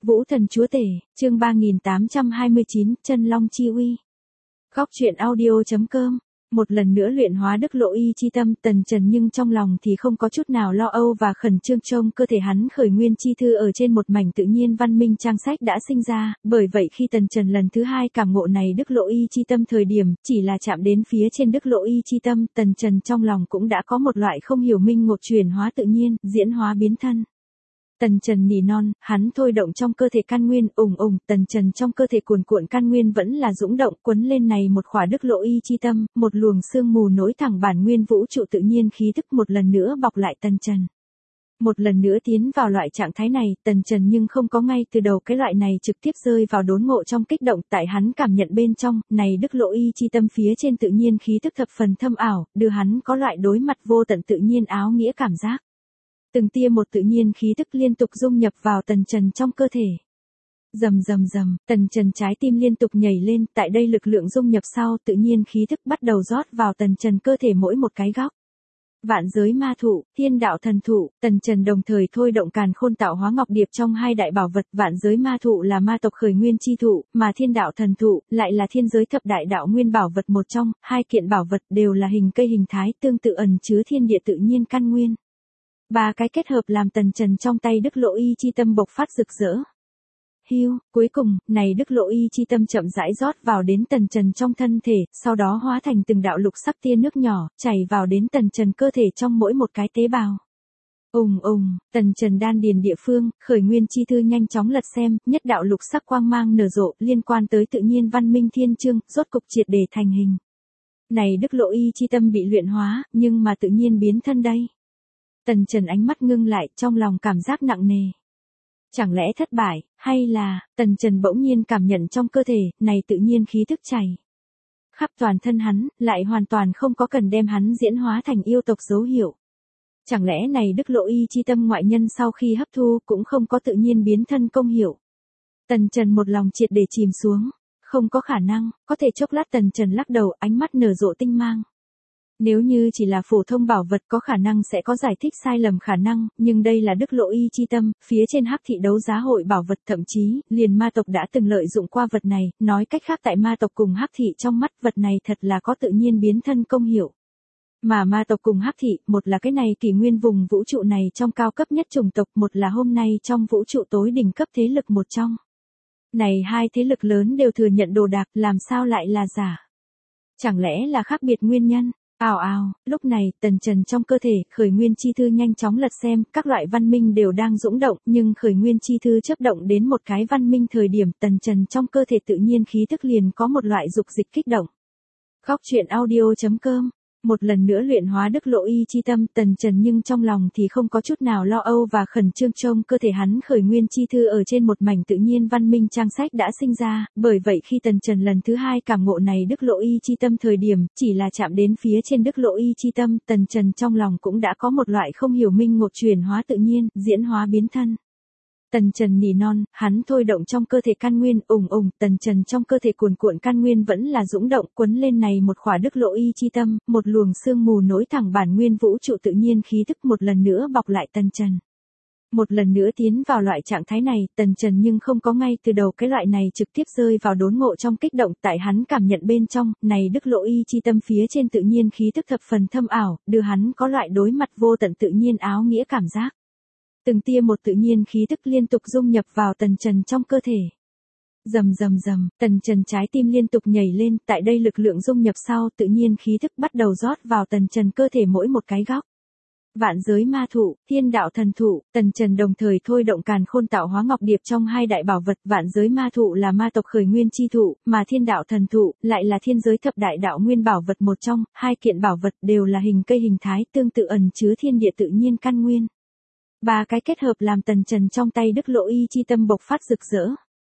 Vũ thần chúa tể, chương 3829, chân long chi uy. Góc truyện audio.com. Một lần nữa luyện hóa đức lộ y chi tâm, Tần Trần nhưng trong lòng thì không có chút nào lo âu và khẩn trương. Trông cơ thể hắn khởi nguyên chi thư ở trên một mảnh tự nhiên văn minh trang sách đã sinh ra, bởi vậy khi Tần Trần lần thứ hai cảm ngộ này đức lộ y chi tâm thời điểm, chỉ là chạm đến phía trên đức lộ y chi tâm, Tần Trần trong lòng cũng đã có một loại không hiểu minh ngộ chuyển hóa tự nhiên, diễn hóa biến thân. Tần Trần nỉ non, hắn thôi động trong cơ thể căn nguyên, Tần Trần trong cơ thể cuồn cuộn căn nguyên vẫn là dũng động, quấn lên này một khỏa đức lộ y chi tâm, một luồng sương mù nối thẳng bản nguyên vũ trụ tự nhiên khí tức một lần nữa bọc lại Tần Trần. Một lần nữa tiến vào loại trạng thái này, Tần Trần nhưng không có ngay từ đầu cái loại này trực tiếp rơi vào đốn ngộ trong kích động, tại hắn cảm nhận bên trong, này đức lộ y chi tâm phía trên tự nhiên khí tức thập phần thâm ảo, đưa hắn có loại đối mặt vô tận tự nhiên áo nghĩa cảm giác. Từng tia một tự nhiên khí tức liên tục dung nhập vào Tần Trần trong cơ thể. Rầm rầm rầm, Tần Trần trái tim liên tục nhảy lên, tại đây lực lượng dung nhập sau tự nhiên khí tức bắt đầu rót vào Tần Trần cơ thể mỗi một cái góc. Vạn giới ma thụ, thiên đạo thần thụ, Tần Trần đồng thời thôi động càn khôn tạo hóa ngọc điệp trong hai đại bảo vật. Vạn giới ma thụ là ma tộc khởi nguyên chi thụ, mà thiên đạo thần thụ lại là thiên giới thập đại đạo nguyên bảo vật một trong. Hai kiện bảo vật đều là hình cây hình thái tương tự ẩn chứa thiên địa tự nhiên căn nguyên. Ba cái kết hợp làm Tần Trần trong tay đức lộ y chi tâm bộc phát rực rỡ. Hiu, cuối cùng, này đức lộ y chi tâm chậm rãi rót vào đến Tần Trần trong thân thể, sau đó hóa thành từng đạo lục sắc tia nước nhỏ, chảy vào đến Tần Trần cơ thể trong mỗi một cái tế bào. Tần Trần đan điền địa phương, khởi nguyên chi thư nhanh chóng lật xem, nhất đạo lục sắc quang mang nở rộ, liên quan tới tự nhiên văn minh thiên chương, rốt cục triệt để thành hình. Này đức lộ y chi tâm bị luyện hóa, nhưng mà tự nhiên biến thân đây. Tần Trần ánh mắt ngưng lại, trong lòng cảm giác nặng nề. Chẳng lẽ thất bại, hay là, Tần Trần bỗng nhiên cảm nhận trong cơ thể, này tự nhiên khí thức chảy khắp toàn thân hắn, lại hoàn toàn không có cần đem hắn diễn hóa thành yêu tộc dấu hiệu. Chẳng lẽ này đức lộ y chi tâm ngoại nhân sau khi hấp thu cũng không có tự nhiên biến thân công hiệu. Tần Trần một lòng triệt để chìm xuống, không có khả năng, có thể chốc lát Tần Trần lắc đầu, ánh mắt nở rộ tinh mang. Nếu như chỉ là phổ thông bảo vật có khả năng sẽ có giải thích sai lầm khả năng, nhưng đây là đức lộ y chi tâm, phía trên hắc thị đấu giá hội bảo vật, thậm chí, liền ma tộc đã từng lợi dụng qua vật này, nói cách khác tại ma tộc cùng hắc thị trong mắt vật này thật là có tự nhiên biến thân công hiệu. Mà ma tộc cùng hắc thị, một là cái này kỷ nguyên vùng vũ trụ này trong cao cấp nhất chủng tộc, một là hôm nay trong vũ trụ tối đỉnh cấp thế lực một trong. Này hai thế lực lớn đều thừa nhận đồ đạc, làm sao lại là giả? Chẳng lẽ là khác biệt nguyên nhân? Lúc này, Tần Trần trong cơ thể, khởi nguyên chi thư nhanh chóng lật xem, các loại văn minh đều đang dũng động, nhưng khởi nguyên chi thư chớp động đến một cái văn minh thời điểm, Tần Trần trong cơ thể tự nhiên khí tức liền có một loại dục dịch kích động. Góc truyện audio.com. Một lần nữa luyện hóa đức lộ y chi tâm, Tần Trần nhưng trong lòng thì không có chút nào lo âu và khẩn trương. Trông cơ thể hắn khởi nguyên chi thư ở trên một mảnh tự nhiên văn minh trang sách đã sinh ra, bởi vậy khi Tần Trần lần thứ hai cảm ngộ này đức lộ y chi tâm thời điểm, chỉ là chạm đến phía trên đức lộ y chi tâm, Tần Trần trong lòng cũng đã có một loại không hiểu minh ngộ chuyển hóa tự nhiên, diễn hóa biến thân. Tần Trần nỉ non, hắn thôi động trong cơ thể căn nguyên, Tần Trần trong cơ thể cuồn cuộn căn nguyên vẫn là dũng động, quấn lên này một khỏa đức lộ y chi tâm, một luồng sương mù nối thẳng bản nguyên vũ trụ tự nhiên khí tức một lần nữa bọc lại Tần Trần. Một lần nữa tiến vào loại trạng thái này, Tần Trần nhưng không có ngay từ đầu cái loại này trực tiếp rơi vào đốn ngộ trong kích động, tại hắn cảm nhận bên trong, này đức lộ y chi tâm phía trên tự nhiên khí tức thập phần thâm ảo, đưa hắn có loại đối mặt vô tận tự nhiên áo nghĩa cảm giác. Từng tia một tự nhiên khí tức liên tục dung nhập vào Tần Trần trong cơ thể. Rầm rầm rầm, Tần Trần trái tim liên tục nhảy lên, tại đây lực lượng dung nhập sau tự nhiên khí tức bắt đầu rót vào Tần Trần cơ thể mỗi một cái góc. Vạn giới ma thụ, thiên đạo thần thụ, Tần Trần đồng thời thôi động càn khôn tạo hóa ngọc điệp trong hai đại bảo vật. Vạn giới ma thụ là ma tộc khởi nguyên chi thụ, mà thiên đạo thần thụ lại là thiên giới thập đại đạo nguyên bảo vật một trong. Hai kiện bảo vật đều là hình cây hình thái tương tự ẩn chứa thiên địa tự nhiên căn nguyên. Ba cái kết hợp làm Tần Trần trong tay đức lộ y chi tâm bộc phát rực rỡ.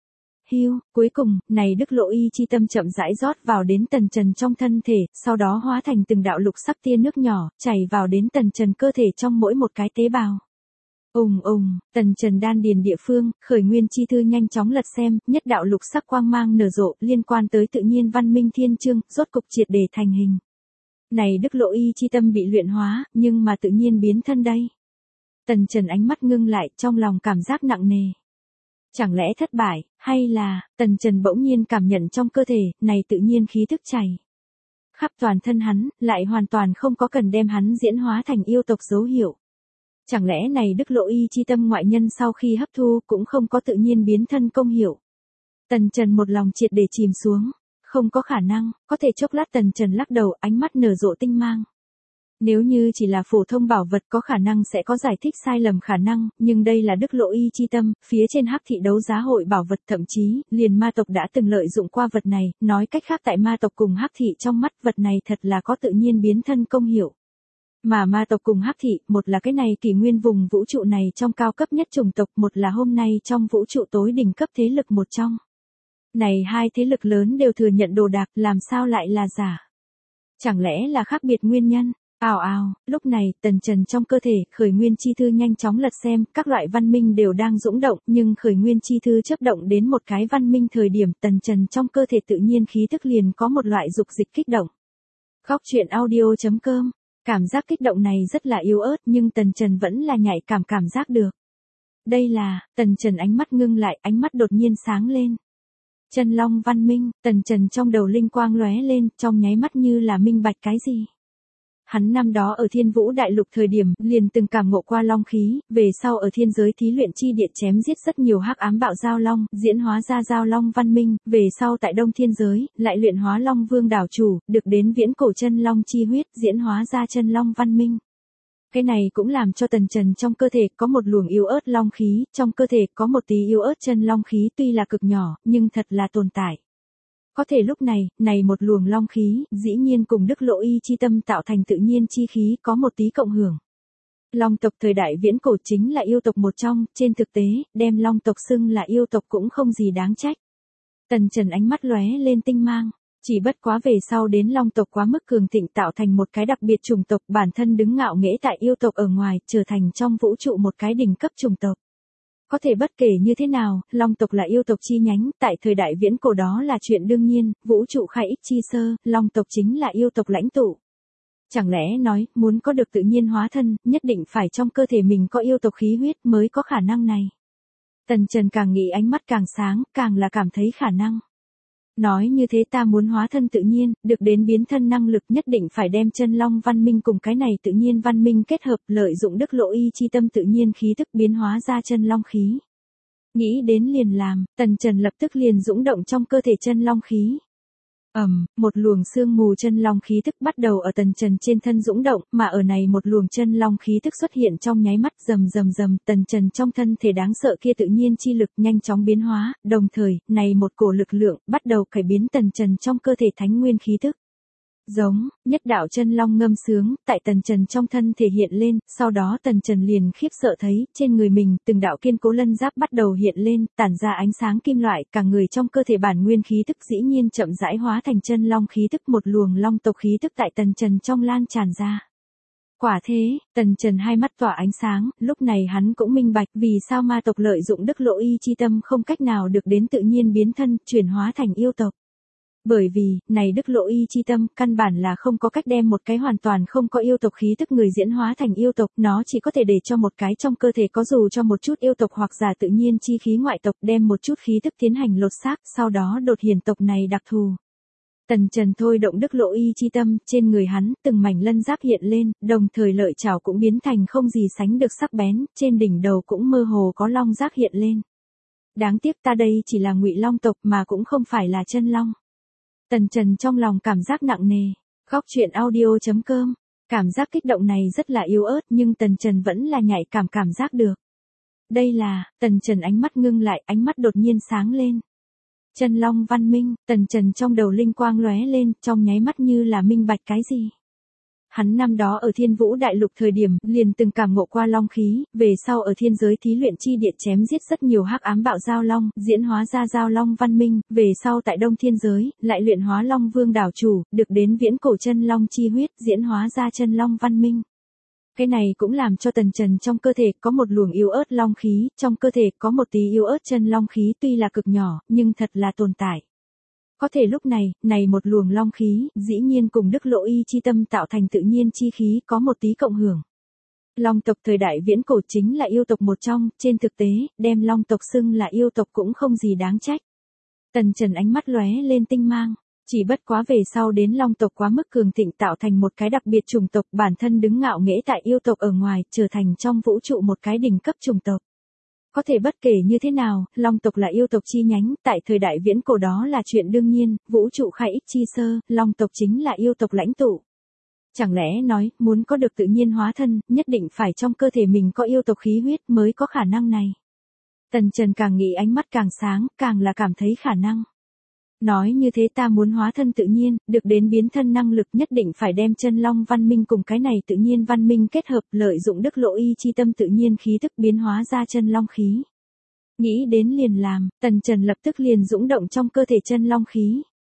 Hiu, cuối cùng, này đức lộ y chi tâm chậm rãi rót vào đến Tần Trần trong thân thể, sau đó hóa thành từng đạo lục sắc tia nước nhỏ, chảy vào đến Tần Trần cơ thể trong mỗi một cái tế bào. Tần Trần đan điền địa phương, khởi nguyên chi thư nhanh chóng lật xem, nhất đạo lục sắc quang mang nở rộ, liên quan tới tự nhiên văn minh thiên chương, rốt cục triệt để thành hình. Này đức lộ y chi tâm bị luyện hóa, nhưng mà tự nhiên biến thân đây. Tần Trần ánh mắt ngưng lại, trong lòng cảm giác nặng nề. Chẳng lẽ thất bại, hay là, Tần Trần bỗng nhiên cảm nhận trong cơ thể, này tự nhiên khí thức chảy khắp toàn thân hắn, lại hoàn toàn không có cần đem hắn diễn hóa thành yêu tộc dấu hiệu. Chẳng lẽ này đức lộ y chi tâm ngoại nhân sau khi hấp thu cũng không có tự nhiên biến thân công hiệu. Tần Trần một lòng triệt để chìm xuống, không có khả năng, có thể chốc lát Tần Trần lắc đầu, ánh mắt nở rộ tinh mang. Nếu như chỉ là phổ thông bảo vật có khả năng sẽ có giải thích sai lầm khả năng, nhưng đây là đức lộ y chi tâm, phía trên Hắc thị đấu giá hội bảo vật, thậm chí, liền ma tộc đã từng lợi dụng qua vật này, nói cách khác tại ma tộc cùng Hắc thị trong mắt vật này thật là có tự nhiên biến thân công hiệu. Mà ma tộc cùng Hắc thị, một là cái này kỷ nguyên vùng vũ trụ này trong cao cấp nhất chủng tộc, một là hôm nay trong vũ trụ tối đỉnh cấp thế lực một trong. Này hai thế lực lớn đều thừa nhận đồ đạc, làm sao lại là giả? Chẳng lẽ là khác biệt nguyên nhân? Ào ào, lúc này, Tần Trần trong cơ thể, khởi nguyên chi thư nhanh chóng lật xem, các loại văn minh đều đang dũng động, nhưng khởi nguyên chi thư chớp động đến một cái văn minh thời điểm, Tần Trần trong cơ thể tự nhiên khí thức liền có một loại dục dịch kích động. Góc truyện audio.com, cảm giác kích động này rất là yếu ớt nhưng Tần Trần vẫn là nhạy cảm giác được. Đây là, Tần Trần ánh mắt ngưng lại, ánh mắt đột nhiên sáng lên. Chân Long văn minh, Tần Trần trong đầu linh quang lóe lên, trong nháy mắt như là minh bạch cái gì. Hắn năm đó ở Thiên Vũ Đại Lục thời điểm, liền từng cảm ngộ qua long khí, về sau ở thiên giới thí luyện chi địa chém giết rất nhiều hắc ám bạo giao long, diễn hóa ra giao long văn minh, về sau tại Đông Thiên giới, lại luyện hóa Long Vương đảo chủ, được đến viễn cổ chân long chi huyết, diễn hóa ra chân long văn minh. Cái này cũng làm cho Tần Trần trong cơ thể có một luồng yếu ớt long khí, trong cơ thể có một tí yếu ớt chân long khí tuy là cực nhỏ, nhưng thật là tồn tại. Có thể lúc này một luồng long khí, dĩ nhiên cùng đức lộ y chi tâm tạo thành tự nhiên chi khí có một tí cộng hưởng. Long tộc thời đại viễn cổ chính là yêu tộc một trong, trên thực tế, đem long tộc xưng là yêu tộc cũng không gì đáng trách. Tần Trần ánh mắt lóe lên tinh mang, chỉ bất quá về sau đến long tộc quá mức cường thịnh tạo thành một cái đặc biệt chủng tộc, bản thân đứng ngạo nghễ tại yêu tộc ở ngoài, trở thành trong vũ trụ một cái đỉnh cấp chủng tộc. Có thể bất kể như thế nào, long tộc là yêu tộc chi nhánh, tại thời đại viễn cổ đó là chuyện đương nhiên, vũ trụ khai ích chi sơ, long tộc chính là yêu tộc lãnh tụ. Chẳng lẽ nói, muốn có được tự nhiên hóa thân, nhất định phải trong cơ thể mình có yêu tộc khí huyết mới có khả năng này. Tần Trần càng nghĩ ánh mắt càng sáng, càng là cảm thấy khả năng. Nói như thế ta muốn hóa thân tự nhiên, được đến biến thân năng lực nhất định phải đem chân long văn minh cùng cái này tự nhiên văn minh kết hợp, lợi dụng đức lộ y chi tâm tự nhiên khí thức biến hóa ra chân long khí. Nghĩ đến liền làm, Tần Trần lập tức liền dũng động trong cơ thể chân long khí. Một luồng sương mù chân long khí thức bắt đầu ở Tần Trần trên thân dũng động, mà ở này một luồng chân long khí thức xuất hiện trong nháy mắt, rầm, Tần Trần trong thân thể đáng sợ kia tự nhiên chi lực nhanh chóng biến hóa, đồng thời, này một cổ lực lượng, bắt đầu cải biến Tần Trần trong cơ thể thánh nguyên khí thức. Giống, nhất đạo chân long ngâm sướng, tại Tần Trần trong thân thể hiện lên, sau đó Tần Trần liền khiếp sợ thấy, trên người mình, từng đạo kiên cố lân giáp bắt đầu hiện lên, tản ra ánh sáng kim loại, cả người trong cơ thể bản nguyên khí tức dĩ nhiên chậm rãi hóa thành chân long khí tức, một luồng long tộc khí tức tại Tần Trần trong lan tràn ra. Quả thế, Tần Trần hai mắt tỏa ánh sáng, lúc này hắn cũng minh bạch vì sao ma tộc lợi dụng đức lộ y chi tâm không cách nào được đến tự nhiên biến thân, chuyển hóa thành yêu tộc. Bởi vì, này đức lộ y chi tâm, căn bản là không có cách đem một cái hoàn toàn không có yêu tộc khí tức người diễn hóa thành yêu tộc, nó chỉ có thể để cho một cái trong cơ thể có dù cho một chút yêu tộc hoặc giả tự nhiên chi khí ngoại tộc đem một chút khí tức tiến hành lột xác, sau đó đột hiển tộc này đặc thù. Tần Trần thôi động đức lộ y chi tâm, trên người hắn, từng mảnh lân giáp hiện lên, đồng thời lợi chảo cũng biến thành không gì sánh được sắc bén, trên đỉnh đầu cũng mơ hồ có long giác hiện lên. Đáng tiếc ta đây chỉ là ngụy long tộc mà cũng không phải là chân long. Tần Trần trong lòng cảm giác nặng nề. Góc truyện audio.com, cảm giác kích động này rất là yếu ớt nhưng Tần Trần vẫn là nhạy cảm giác được. Đây là, Tần Trần ánh mắt ngưng lại, ánh mắt đột nhiên sáng lên. Chân long văn minh, Tần Trần trong đầu linh quang lóe lên, trong nháy mắt như là minh bạch cái gì. Hắn năm đó ở Thiên Vũ Đại Lục thời điểm, liền từng cảm ngộ qua long khí, về sau ở thiên giới thí luyện chi địa chém giết rất nhiều hắc ám bạo giao long, diễn hóa ra giao long văn minh, về sau tại Đông Thiên giới, lại luyện hóa Long Vương đảo chủ, được đến viễn cổ chân long chi huyết, diễn hóa ra chân long văn minh. Cái này cũng làm cho Tần Trần trong cơ thể có một luồng yếu ớt long khí, trong cơ thể có một tí yếu ớt chân long khí tuy là cực nhỏ, nhưng thật là tồn tại. Có thể lúc này một luồng long khí, dĩ nhiên cùng đức lộ y chi tâm tạo thành tự nhiên chi khí có một tí cộng hưởng. Long tộc thời đại viễn cổ chính là yêu tộc một trong, trên thực tế, đem Long tộc xưng là yêu tộc cũng không gì đáng trách. Tần Trần ánh mắt lóe lên tinh mang, chỉ bất quá về sau đến Long tộc quá mức cường thịnh tạo thành một cái đặc biệt chủng tộc, bản thân đứng ngạo nghễ tại yêu tộc ở ngoài, trở thành trong vũ trụ một cái đỉnh cấp chủng tộc. Có thể bất kể như thế nào, Long tộc là yêu tộc chi nhánh, tại thời đại viễn cổ đó là chuyện đương nhiên, vũ trụ khai ích chi sơ, Long tộc chính là yêu tộc lãnh tụ. Chẳng lẽ nói, muốn có được tự nhiên hóa thân, nhất định phải trong cơ thể mình có yêu tộc khí huyết mới có khả năng này. Tần Trần càng nghĩ ánh mắt càng sáng, càng là cảm thấy khả năng. Nói như thế ta muốn hóa thân tự nhiên, được đến biến thân năng lực nhất định phải đem chân long văn minh cùng cái này tự nhiên văn minh kết hợp, lợi dụng đức lộ y chi tâm tự nhiên khí thức biến hóa ra chân long khí. Nghĩ đến liền làm, Tần Trần lập tức liền dũng động trong cơ thể chân long khí.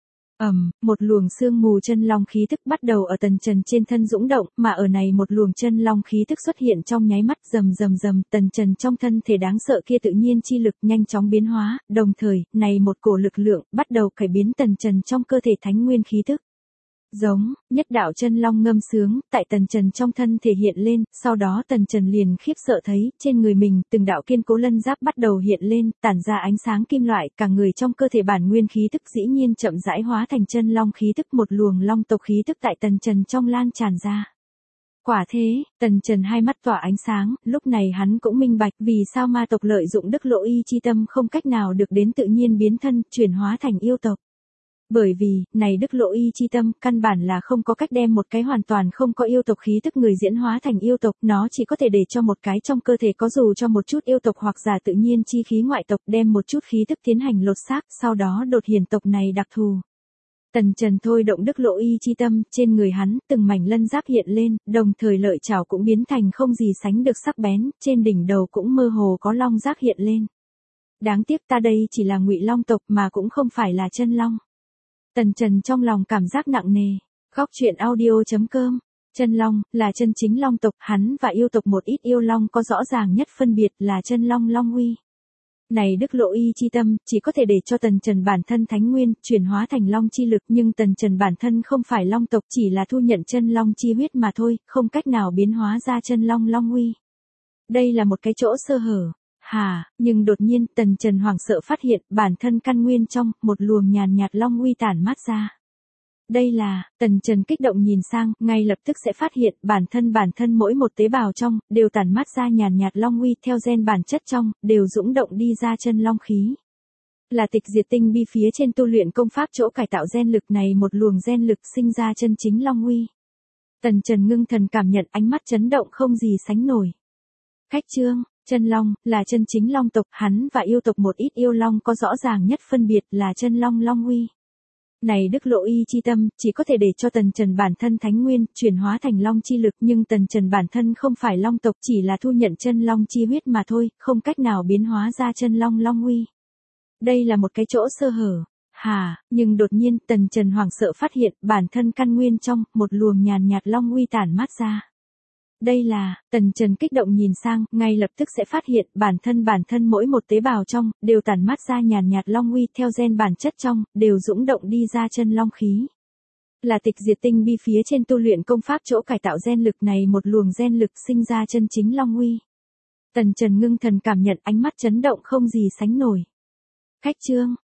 Một luồng sương mù chân long khí thức bắt đầu ở Tần Trần trên thân dũng động, mà ở này một luồng chân long khí thức xuất hiện trong nháy mắt, rầm rầm rầm, Tần Trần trong thân thể đáng sợ kia tự nhiên chi lực nhanh chóng biến hóa, đồng thời, này một cổ lực lượng bắt đầu cải biến Tần Trần trong cơ thể thánh nguyên khí thức. Giống, nhất đạo chân long ngâm sướng, tại Tần Trần trong thân thể hiện lên, sau đó Tần Trần liền khiếp sợ thấy, trên người mình, từng đạo kiên cố lân giáp bắt đầu hiện lên, tản ra ánh sáng kim loại, cả người trong cơ thể bản nguyên khí thức dĩ nhiên chậm rãi hóa thành chân long khí thức, một luồng long tộc khí thức tại Tần Trần trong lan tràn ra. Quả thế, Tần Trần hai mắt tỏa ánh sáng, lúc này hắn cũng minh bạch vì sao ma tộc lợi dụng đức lộ y chi tâm không cách nào được đến tự nhiên biến thân, chuyển hóa thành yêu tộc. Bởi vì, này đức lộ y chi tâm, căn bản là không có cách đem một cái hoàn toàn không có yêu tộc khí tức người diễn hóa thành yêu tộc, nó chỉ có thể để cho một cái trong cơ thể có dù cho một chút yêu tộc hoặc giả tự nhiên chi khí ngoại tộc đem một chút khí tức tiến hành lột xác, sau đó đột hiển tộc này đặc thù. Tần Trần thôi động đức lộ y chi tâm, trên người hắn, từng mảnh lân giáp hiện lên, đồng thời lợi chảo cũng biến thành không gì sánh được sắc bén, trên đỉnh đầu cũng mơ hồ có long giác hiện lên. Đáng tiếc ta đây chỉ là ngụy long tộc mà cũng không phải là chân long. Tần Trần trong lòng cảm giác nặng nề. Khóc chuyện audio.com. Chân long, là chân chính long tộc, hắn và yêu tộc một ít yêu long có rõ ràng nhất phân biệt là chân long long uy. Này đức lộ y chi tâm, chỉ có thể để cho Tần Trần bản thân thánh nguyên, chuyển hóa thành long chi lực, nhưng Tần Trần bản thân không phải long tộc, chỉ là thu nhận chân long chi huyết mà thôi, không cách nào biến hóa ra chân long long uy. Đây là một cái chỗ sơ hở. Nhưng đột nhiên Tần Trần hoảng sợ phát hiện bản thân căn nguyên trong, một luồng nhàn nhạt long uy tản mát ra. Đây là, Tần Trần kích động nhìn sang, ngay lập tức sẽ phát hiện bản thân mỗi một tế bào trong, đều tản mát ra nhàn nhạt long uy theo gen bản chất trong, đều dũng động đi ra chân long khí. Là tịch diệt tinh bi phía trên tu luyện công pháp chỗ cải tạo gen lực này một luồng gen lực sinh ra chân chính long uy. Tần Trần ngưng thần cảm nhận ánh mắt chấn động không gì sánh nổi. Khách chương. Chân long, là chân chính long tộc, hắn và yêu tộc một ít yêu long có rõ ràng nhất phân biệt là chân long long uy. Này đức lộ y chi tâm, chỉ có thể để cho Tần Trần bản thân thánh nguyên, chuyển hóa thành long chi lực, nhưng Tần Trần bản thân không phải long tộc, chỉ là thu nhận chân long chi huyết mà thôi, không cách nào biến hóa ra chân long long uy. Đây là một cái chỗ sơ hở. Nhưng đột nhiên Tần Trần hoảng sợ phát hiện bản thân căn nguyên trong, một luồng nhàn nhạt long uy tản mát ra. Đây là, Tần Trần kích động nhìn sang, ngay lập tức sẽ phát hiện bản thân mỗi một tế bào trong, đều tản mát ra nhàn nhạt long uy theo gen bản chất trong, đều dũng động đi ra chân long khí. Là tịch diệt tinh bi phía trên tu luyện công pháp chỗ cải tạo gen lực này một luồng gen lực sinh ra chân chính long uy. Tần Trần ngưng thần cảm nhận ánh mắt chấn động không gì sánh nổi. Khách chương.